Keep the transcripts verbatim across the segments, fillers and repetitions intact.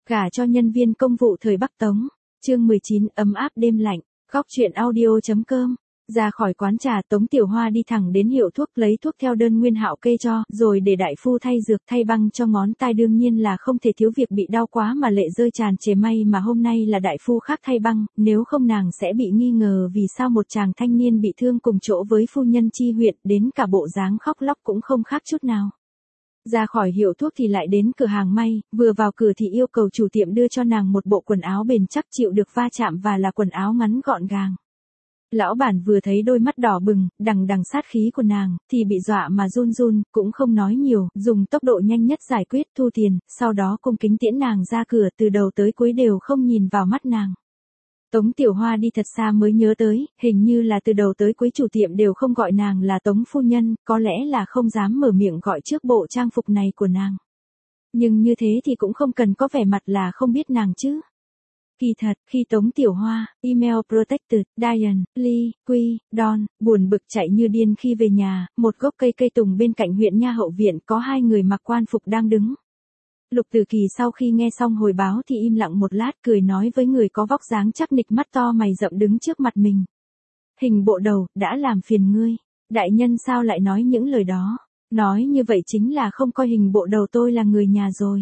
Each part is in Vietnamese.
Gả cho nhân viên công vụ thời Bắc Tống. Chương mười chín, ấm áp đêm lạnh. Góc truyện audio.com. Ra khỏi quán trà, Tống Tiểu Hoa đi thẳng đến hiệu thuốc lấy thuốc theo đơn Nguyên Hạo kê cho, rồi để đại phu thay dược thay băng cho ngón tai, đương nhiên là không thể thiếu việc bị đau quá mà lệ rơi tràn trề, may mà hôm nay là đại phu khác thay băng, nếu không nàng sẽ bị nghi ngờ vì sao một chàng thanh niên bị thương cùng chỗ với phu nhân Chi huyện, đến cả bộ dáng khóc lóc cũng không khác chút nào. Ra khỏi hiệu thuốc thì lại đến cửa hàng may, vừa vào cửa thì yêu cầu chủ tiệm đưa cho nàng một bộ quần áo bền chắc chịu được va chạm và là quần áo ngắn gọn gàng. Lão bản vừa thấy đôi mắt đỏ bừng, đằng đằng sát khí của nàng, thì bị dọa mà run run, cũng không nói nhiều, dùng tốc độ nhanh nhất giải quyết, thu tiền, sau đó cung kính tiễn nàng ra cửa, từ đầu tới cuối đều không nhìn vào mắt nàng. Tống Tiểu Hoa đi thật xa mới nhớ tới, hình như là từ đầu tới cuối chủ tiệm đều không gọi nàng là Tống phu nhân, có lẽ là không dám mở miệng gọi trước bộ trang phục này của nàng. Nhưng như thế thì cũng không cần có vẻ mặt là không biết nàng chứ. Kỳ thật, khi Tống Tiểu Hoa, email protected, Diane, Lee, Quy, Don, buồn bực chạy như điên khi về nhà, một gốc cây cây tùng bên cạnh huyện Nha Hậu viện có hai người mặc quan phục đang đứng. Lục Tử Kỳ sau khi nghe xong hồi báo thì im lặng một lát, cười nói với người có vóc dáng chắc nịch, mắt to mày rậm đứng trước mặt mình. Hình bộ đầu, đã làm phiền ngươi. Đại nhân sao lại nói những lời đó? Nói như vậy chính là không coi hình bộ đầu tôi là người nhà rồi.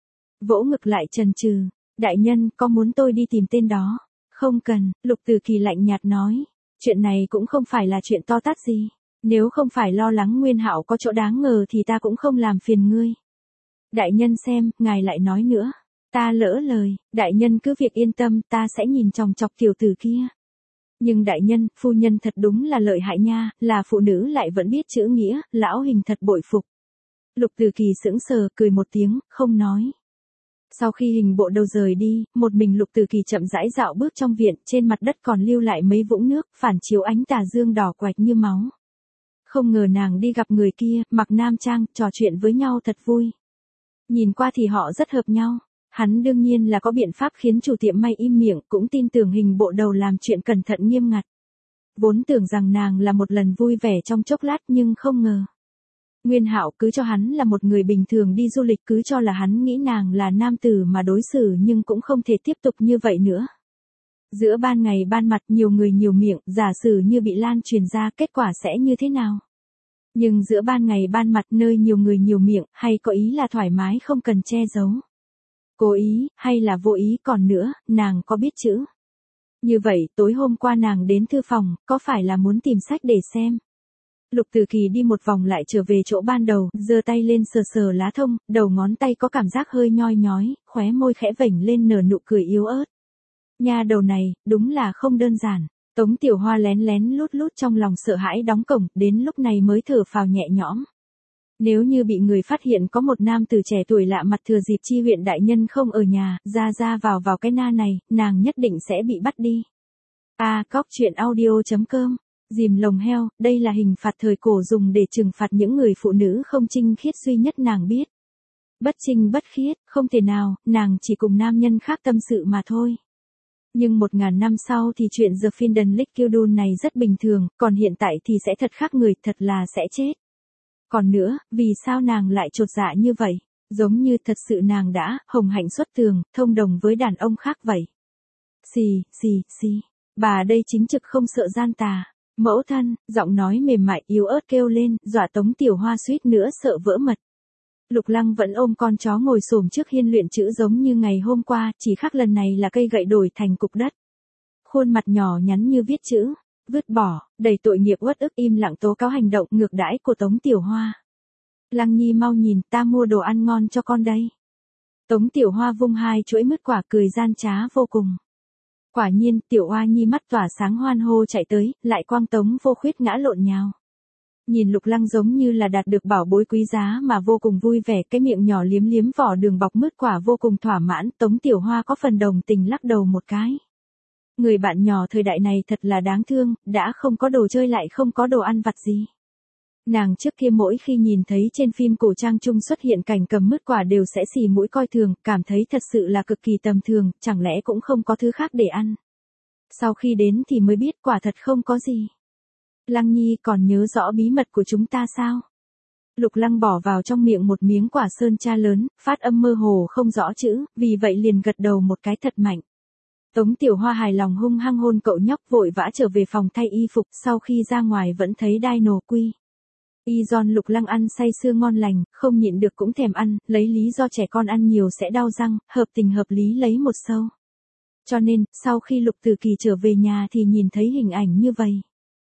Vỗ ngực lại chần chừ. Đại nhân, có muốn tôi đi tìm tên đó? Không cần, Lục Tử Kỳ lạnh nhạt nói. Chuyện này cũng không phải là chuyện to tát gì. Nếu không phải lo lắng Nguyên Hạo có chỗ đáng ngờ thì ta cũng không làm phiền ngươi. Đại nhân xem, ngài lại nói nữa. Ta lỡ lời, đại nhân cứ việc yên tâm, ta sẽ nhìn chòng chọc tiểu tử kia. Nhưng đại nhân, phu nhân thật đúng là lợi hại nha, là phụ nữ lại vẫn biết chữ nghĩa, lão hình thật bội phục. Lục Tử Kỳ sững sờ, cười một tiếng, không nói. Sau khi hình bộ đầu rời đi, một mình Lục Tử Kỳ chậm rãi dạo bước trong viện, trên mặt đất còn lưu lại mấy vũng nước, phản chiếu ánh tà dương đỏ quạch như máu. Không ngờ nàng đi gặp người kia, mặc nam trang, trò chuyện với nhau thật vui. Nhìn qua thì họ rất hợp nhau. Hắn đương nhiên là có biện pháp khiến chủ tiệm may im miệng, cũng tin tưởng hình bộ đầu làm chuyện cẩn thận nghiêm ngặt. Vốn tưởng rằng nàng là một lần vui vẻ trong chốc lát nhưng không ngờ. Nguyên Hạo cứ cho hắn là một người bình thường đi du lịch, cứ cho là hắn nghĩ nàng là nam tử mà đối xử, nhưng cũng không thể tiếp tục như vậy nữa. Giữa ban ngày ban mặt nhiều người nhiều miệng, giả sử như bị lan truyền ra, kết quả sẽ như thế nào? Nhưng giữa ban ngày ban mặt nơi nhiều người nhiều miệng, hay có ý là thoải mái không cần che giấu. Cố ý, hay là vô ý, còn nữa, nàng có biết chữ. Như vậy, tối hôm qua nàng đến thư phòng, có phải là muốn tìm sách để xem? Lục Tử Kỳ đi một vòng lại trở về chỗ ban đầu, giơ tay lên sờ sờ lá thông, đầu ngón tay có cảm giác hơi nhoi nhói, khóe môi khẽ vểnh lên nở nụ cười yếu ớt. Nha đầu này, đúng là không đơn giản. Tống Tiểu Hoa lén lén lút lút trong lòng sợ hãi đóng cổng, đến lúc này mới thở phào nhẹ nhõm. Nếu như bị người phát hiện có một nam tử trẻ tuổi lạ mặt thừa dịp Chi huyện đại nhân không ở nhà, ra ra vào vào cái na này, nàng nhất định sẽ bị bắt đi. A, cóc truyện audio.com. Dìm lồng heo, đây là hình phạt thời cổ dùng để trừng phạt những người phụ nữ không trinh khiết duy nhất nàng biết. Bất trinh bất khiết, không thể nào, nàng chỉ cùng nam nhân khác tâm sự mà thôi. Nhưng một ngàn năm sau thì chuyện The Finden Lickildun này rất bình thường, còn hiện tại thì sẽ thật khác người, thật là sẽ chết. Còn nữa, vì sao nàng lại chột dạ như vậy? Giống như thật sự nàng đã hồng hạnh xuất tường, thông đồng với đàn ông khác vậy. Xì, xì, xì, bà đây chính trực không sợ gian tà. Mẫu thân, giọng nói mềm mại yếu ớt kêu lên, dọa Tống Tiểu Hoa suýt nữa sợ vỡ mật. Lục Lăng vẫn ôm con chó ngồi xổm trước hiên luyện chữ giống như ngày hôm qua, chỉ khác lần này là cây gậy đổi thành cục đất. Khuôn mặt nhỏ nhắn như viết chữ, vứt bỏ, đầy tội nghiệp uất ức im lặng tố cáo hành động ngược đãi của Tống Tiểu Hoa. Lăng Nhi mau nhìn, ta mua đồ ăn ngon cho con đây. Tống Tiểu Hoa vung hai chuỗi mứt quả cười gian trá vô cùng. Quả nhiên, Tiểu Hoa Nhi mắt tỏa sáng hoan hô chạy tới, lại quang Tống Vô Khuyết ngã lộn nhào. Nhìn Lục Lăng giống như là đạt được bảo bối quý giá mà vô cùng vui vẻ, cái miệng nhỏ liếm liếm vỏ đường bọc mứt quả vô cùng thỏa mãn, Tống Tiểu Hoa có phần đồng tình lắc đầu một cái. Người bạn nhỏ thời đại này thật là đáng thương, đã không có đồ chơi lại không có đồ ăn vặt gì. Nàng trước kia mỗi khi nhìn thấy trên phim cổ trang chung xuất hiện cảnh cầm mứt quả đều sẽ xì mũi coi thường, cảm thấy thật sự là cực kỳ tầm thường, chẳng lẽ cũng không có thứ khác để ăn. Sau khi đến thì mới biết quả thật không có gì. Lăng Nhi còn nhớ rõ bí mật của chúng ta sao? Lục Lăng bỏ vào trong miệng một miếng quả sơn tra lớn, phát âm mơ hồ không rõ chữ, vì vậy liền gật đầu một cái thật mạnh. Tống Tiểu Hoa hài lòng hung hăng hôn cậu nhóc, vội vã trở về phòng thay y phục, sau khi ra ngoài vẫn thấy Dino Quy. Y giòn Lục Lăng ăn say sưa ngon lành, không nhịn được cũng thèm ăn, lấy lý do trẻ con ăn nhiều sẽ đau răng, hợp tình hợp lý lấy một sâu. Cho nên, sau khi Lục Từ Kỳ trở về nhà thì nhìn thấy hình ảnh như vậy.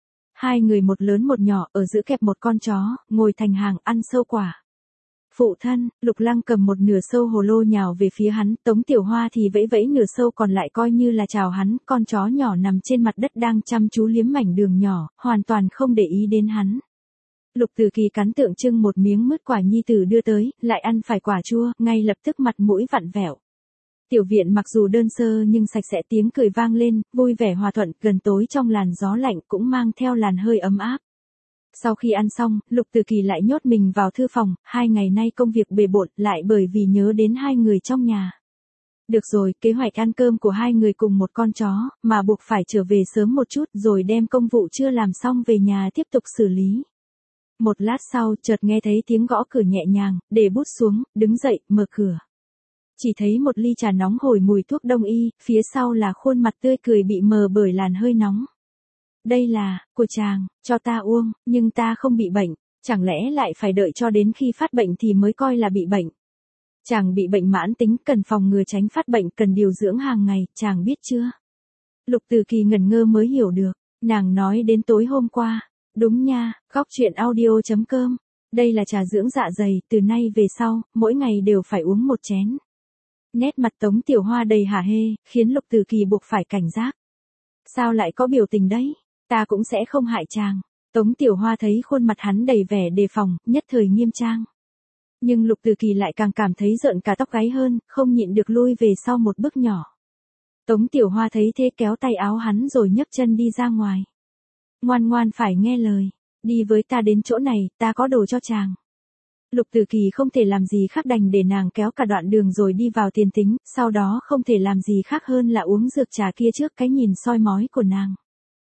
Hai người một lớn một nhỏ ở giữa kẹp một con chó, ngồi thành hàng ăn sâu quả. Phụ thân, Lục Lăng cầm một nửa sâu hồ lô nhào về phía hắn, Tống Tiểu Hoa thì vẫy vẫy nửa sâu còn lại coi như là chào hắn, con chó nhỏ nằm trên mặt đất đang chăm chú liếm mảnh đường nhỏ, hoàn toàn không để ý đến hắn. Lục Từ Kỳ cắn tượng trưng một miếng mứt quả nhi tử đưa tới, lại ăn phải quả chua, ngay lập tức mặt mũi vặn vẹo. Tiểu viện mặc dù đơn sơ nhưng sạch sẽ, tiếng cười vang lên, vui vẻ hòa thuận, gần tối trong làn gió lạnh cũng mang theo làn hơi ấm áp. Sau khi ăn xong, Lục Từ Kỳ lại nhốt mình vào thư phòng, hai ngày nay công việc bề bộn, lại bởi vì nhớ đến hai người trong nhà. Được rồi, kế hoạch ăn cơm của hai người cùng một con chó, mà buộc phải trở về sớm một chút rồi đem công vụ chưa làm xong về nhà tiếp tục xử lý. Một lát sau, chợt nghe thấy tiếng gõ cửa nhẹ nhàng, để bút xuống, đứng dậy, mở cửa. Chỉ thấy một ly trà nóng hổi mùi thuốc đông y, phía sau là khuôn mặt tươi cười bị mờ bởi làn hơi nóng. Đây là, của chàng, cho ta uống, nhưng ta không bị bệnh, chẳng lẽ lại phải đợi cho đến khi phát bệnh thì mới coi là bị bệnh. Chàng bị bệnh mãn tính, cần phòng ngừa tránh phát bệnh, cần điều dưỡng hàng ngày, chàng biết chưa? Lục Từ Kỳ ngẩn ngơ mới hiểu được, nàng nói đến tối hôm qua. Đúng nha, góc chuyện audio chấm com. Đây là trà dưỡng dạ dày, từ nay về sau, mỗi ngày đều phải uống một chén. Nét mặt Tống Tiểu Hoa đầy hả hê, khiến Lục Từ Kỳ buộc phải cảnh giác. Sao lại có biểu tình đấy? Ta cũng sẽ không hại chàng. Tống Tiểu Hoa thấy khuôn mặt hắn đầy vẻ đề phòng, nhất thời nghiêm trang. Nhưng Lục Từ Kỳ lại càng cảm thấy rợn cả tóc gáy hơn, không nhịn được lui về sau một bước nhỏ. Tống Tiểu Hoa thấy thế kéo tay áo hắn rồi nhấc chân đi ra ngoài. Ngoan ngoan phải nghe lời, đi với ta đến chỗ này, ta có đồ cho chàng. Lục Từ Kỳ không thể làm gì khác đành để nàng kéo cả đoạn đường rồi đi vào tiền tính, sau đó không thể làm gì khác hơn là uống dược trà kia trước cái nhìn soi mói của nàng.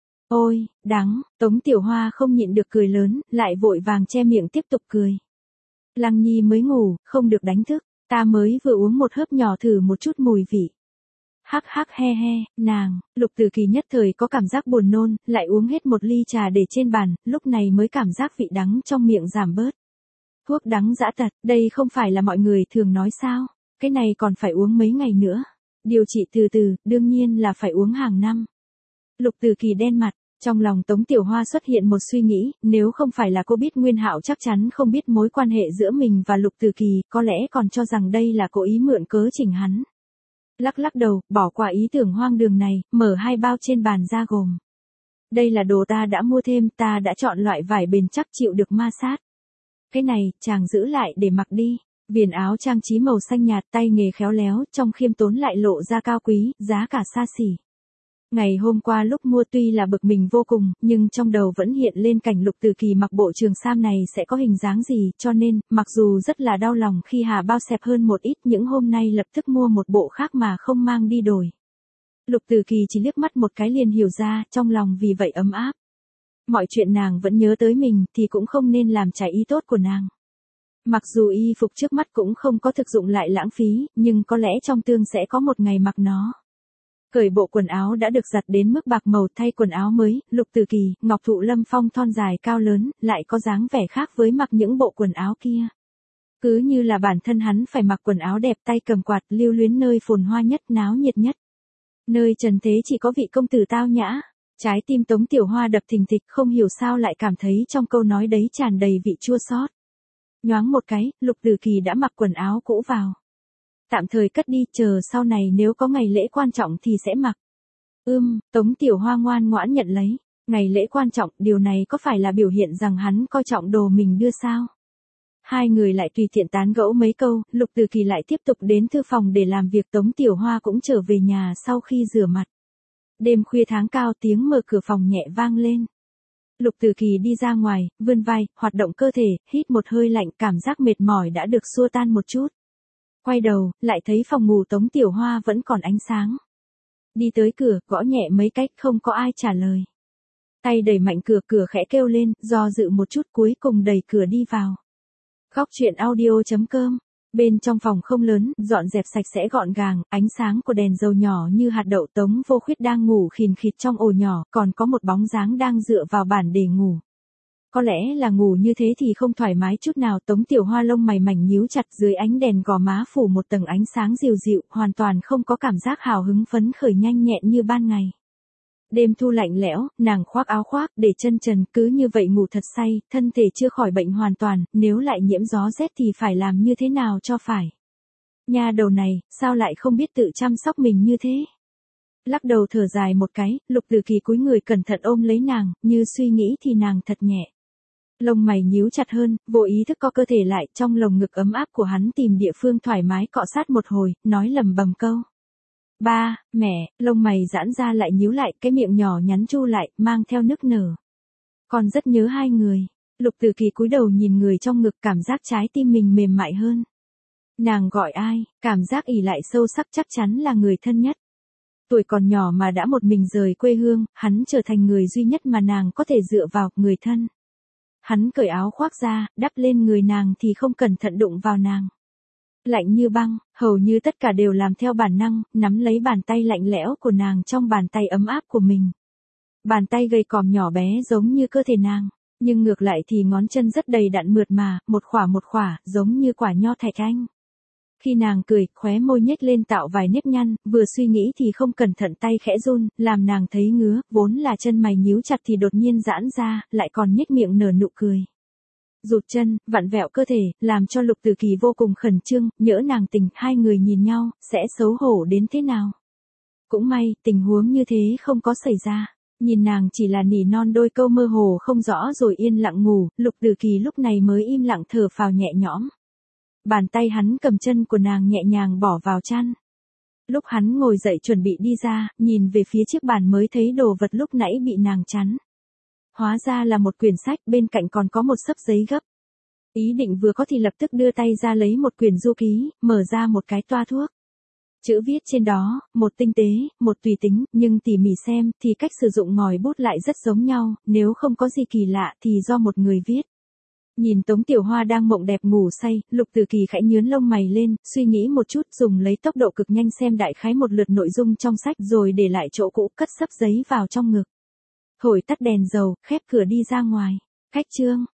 Ôi, đắng, Tống Tiểu Hoa không nhịn được cười lớn, lại vội vàng che miệng tiếp tục cười. Lăng Nhi mới ngủ, không được đánh thức, ta mới vừa uống một hớp nhỏ thử một chút mùi vị. Hắc hắc he he, nàng, Lục Từ Kỳ nhất thời có cảm giác buồn nôn, lại uống hết một ly trà để trên bàn, lúc này mới cảm giác vị đắng trong miệng giảm bớt. Thuốc đắng dã tật, đây không phải là mọi người thường nói sao, cái này còn phải uống mấy ngày nữa. Điều trị từ từ, đương nhiên là phải uống hàng năm. Lục Từ Kỳ đen mặt, trong lòng Tống Tiểu Hoa xuất hiện một suy nghĩ, nếu không phải là cô biết Nguyên Hạo chắc chắn không biết mối quan hệ giữa mình và Lục Từ Kỳ, có lẽ còn cho rằng đây là cố ý mượn cớ chỉnh hắn. Lắc lắc đầu, bỏ qua ý tưởng hoang đường này, mở hai bao trên bàn ra gồm. Đây là đồ ta đã mua thêm, ta đã chọn loại vải bền chắc chịu được ma sát. Cái này, chàng giữ lại để mặc đi. Viền áo trang trí màu xanh nhạt, tay nghề khéo léo, trong khiêm tốn lại lộ ra cao quý, giá cả xa xỉ. Ngày hôm qua lúc mua tuy là bực mình vô cùng, nhưng trong đầu vẫn hiện lên cảnh Lục Từ Kỳ mặc bộ trường sam này sẽ có hình dáng gì, cho nên, mặc dù rất là đau lòng khi hà bao xẹp hơn một ít, những hôm nay lập tức mua một bộ khác mà không mang đi đổi. Lục Từ Kỳ chỉ liếc mắt một cái liền hiểu ra, trong lòng vì vậy ấm áp. Mọi chuyện nàng vẫn nhớ tới mình, thì cũng không nên làm trái ý tốt của nàng. Mặc dù y phục trước mắt cũng không có thực dụng lại lãng phí, nhưng có lẽ trong tương sẽ có một ngày mặc nó. Cởi bộ quần áo đã được giặt đến mức bạc màu, thay quần áo mới, Lục Từ Kỳ, Ngọc Thụ Lâm Phong thon dài cao lớn, lại có dáng vẻ khác với mặc những bộ quần áo kia. Cứ như là bản thân hắn phải mặc quần áo đẹp, tay cầm quạt, lưu luyến nơi phồn hoa nhất, náo nhiệt nhất. Nơi trần thế chỉ có vị công tử tao nhã. Trái tim Tống Tiểu Hoa đập thình thịch, không hiểu sao lại cảm thấy trong câu nói đấy tràn đầy vị chua xót. Nhoáng một cái, Lục Từ Kỳ đã mặc quần áo cũ vào. Tạm thời cất đi, chờ sau này nếu có ngày lễ quan trọng thì sẽ mặc. Ưm, Tống Tiểu Hoa ngoan ngoãn nhận lấy. Ngày lễ quan trọng, điều này có phải là biểu hiện rằng hắn coi trọng đồ mình đưa sao? Hai người lại tùy tiện tán gẫu mấy câu, Lục Từ Kỳ lại tiếp tục đến thư phòng để làm việc. Tống Tiểu Hoa cũng trở về nhà sau khi rửa mặt. Đêm khuya tháng cao, tiếng mở cửa phòng nhẹ vang lên. Lục Từ Kỳ đi ra ngoài, vươn vai, hoạt động cơ thể, hít một hơi lạnh, cảm giác mệt mỏi đã được xua tan một chút. Quay đầu, lại thấy phòng ngủ Tống Tiểu Hoa vẫn còn ánh sáng. Đi tới cửa, gõ nhẹ mấy cách, không có ai trả lời. Tay đẩy mạnh cửa, cửa khẽ kêu lên, do dự một chút cuối cùng đẩy cửa đi vào. Góc truyện audio.com. Bên trong phòng không lớn, dọn dẹp sạch sẽ gọn gàng, ánh sáng của đèn dầu nhỏ như hạt đậu. Tống Vô Khuyết đang ngủ khìn khịt trong ổ nhỏ, còn có một bóng dáng đang dựa vào bàn để ngủ. Có lẽ là ngủ như thế thì không thoải mái chút nào. Tống Tiểu Hoa lông mày mảnh nhíu chặt, dưới ánh đèn gò má phủ một tầng ánh sáng dịu dịu, hoàn toàn không có cảm giác hào hứng phấn khởi nhanh nhẹn như ban ngày. Đêm thu lạnh lẽo, nàng khoác áo khoác, để chân trần, cứ như vậy ngủ thật say, thân thể chưa khỏi bệnh hoàn toàn, nếu lại nhiễm gió rét thì phải làm như thế nào cho phải. Nha đầu này, sao lại không biết tự chăm sóc mình như thế? Lắc đầu thở dài một cái, Lục Tử Kỳ cúi người cẩn thận ôm lấy nàng, như suy nghĩ thì nàng thật nhẹ. Lông mày nhíu chặt hơn, vô ý thức co cơ thể lại, trong lồng ngực ấm áp của hắn tìm địa phương thoải mái cọ sát một hồi, nói lầm bầm câu. Ba, mẹ, lông mày giãn ra lại nhíu lại, cái miệng nhỏ nhắn chu lại, mang theo nức nở. Con rất nhớ hai người. Lục Tử Kỳ cúi đầu nhìn người trong ngực, cảm giác trái tim mình mềm mại hơn. Nàng gọi ai, cảm giác ỉ lại sâu sắc, chắc chắn là người thân nhất. Tuổi còn nhỏ mà đã một mình rời quê hương, hắn trở thành người duy nhất mà nàng có thể dựa vào, người thân. Hắn cởi áo khoác ra, đắp lên người nàng thì không cẩn thận đụng vào nàng. Lạnh như băng, hầu như tất cả đều làm theo bản năng, nắm lấy bàn tay lạnh lẽo của nàng trong bàn tay ấm áp của mình. Bàn tay gầy còm nhỏ bé giống như cơ thể nàng, nhưng ngược lại thì ngón chân rất đầy đặn mượt mà, một khỏa một khỏa, giống như quả nho thạch anh. Khi nàng cười, khóe môi nhếch lên tạo vài nếp nhăn, vừa suy nghĩ thì không cẩn thận tay khẽ run, làm nàng thấy ngứa, vốn là chân mày nhíu chặt thì đột nhiên giãn ra, lại còn nhếch miệng nở nụ cười. Rụt chân, vặn vẹo cơ thể, làm cho Lục Tử Kỳ vô cùng khẩn trương, nhỡ nàng tỉnh, hai người nhìn nhau, sẽ xấu hổ đến thế nào. Cũng may, tình huống như thế không có xảy ra. Nhìn nàng chỉ là nỉ non đôi câu mơ hồ không rõ rồi yên lặng ngủ, Lục Tử Kỳ lúc này mới im lặng thở phào nhẹ nhõm. Bàn tay hắn cầm chân của nàng nhẹ nhàng bỏ vào chăn. Lúc hắn ngồi dậy chuẩn bị đi ra, nhìn về phía chiếc bàn mới thấy đồ vật lúc nãy bị nàng chắn. Hóa ra là một quyển sách, bên cạnh còn có một xấp giấy gấp. Ý định vừa có thì lập tức đưa tay ra lấy một quyển du ký, mở ra một cái toa thuốc. Chữ viết trên đó, một tinh tế, một tùy tính, nhưng tỉ mỉ xem thì cách sử dụng ngòi bút lại rất giống nhau, nếu không có gì kỳ lạ thì do một người viết. Nhìn Tống Tiểu Hoa đang mộng đẹp ngủ say, Lục Tử Kỳ khẽ nhướng lông mày lên, suy nghĩ một chút, dùng lấy tốc độ cực nhanh xem đại khái một lượt nội dung trong sách rồi để lại chỗ cũ, cất xấp giấy vào trong ngực. Thổi tắt đèn dầu, khép cửa đi ra ngoài. Khách chương.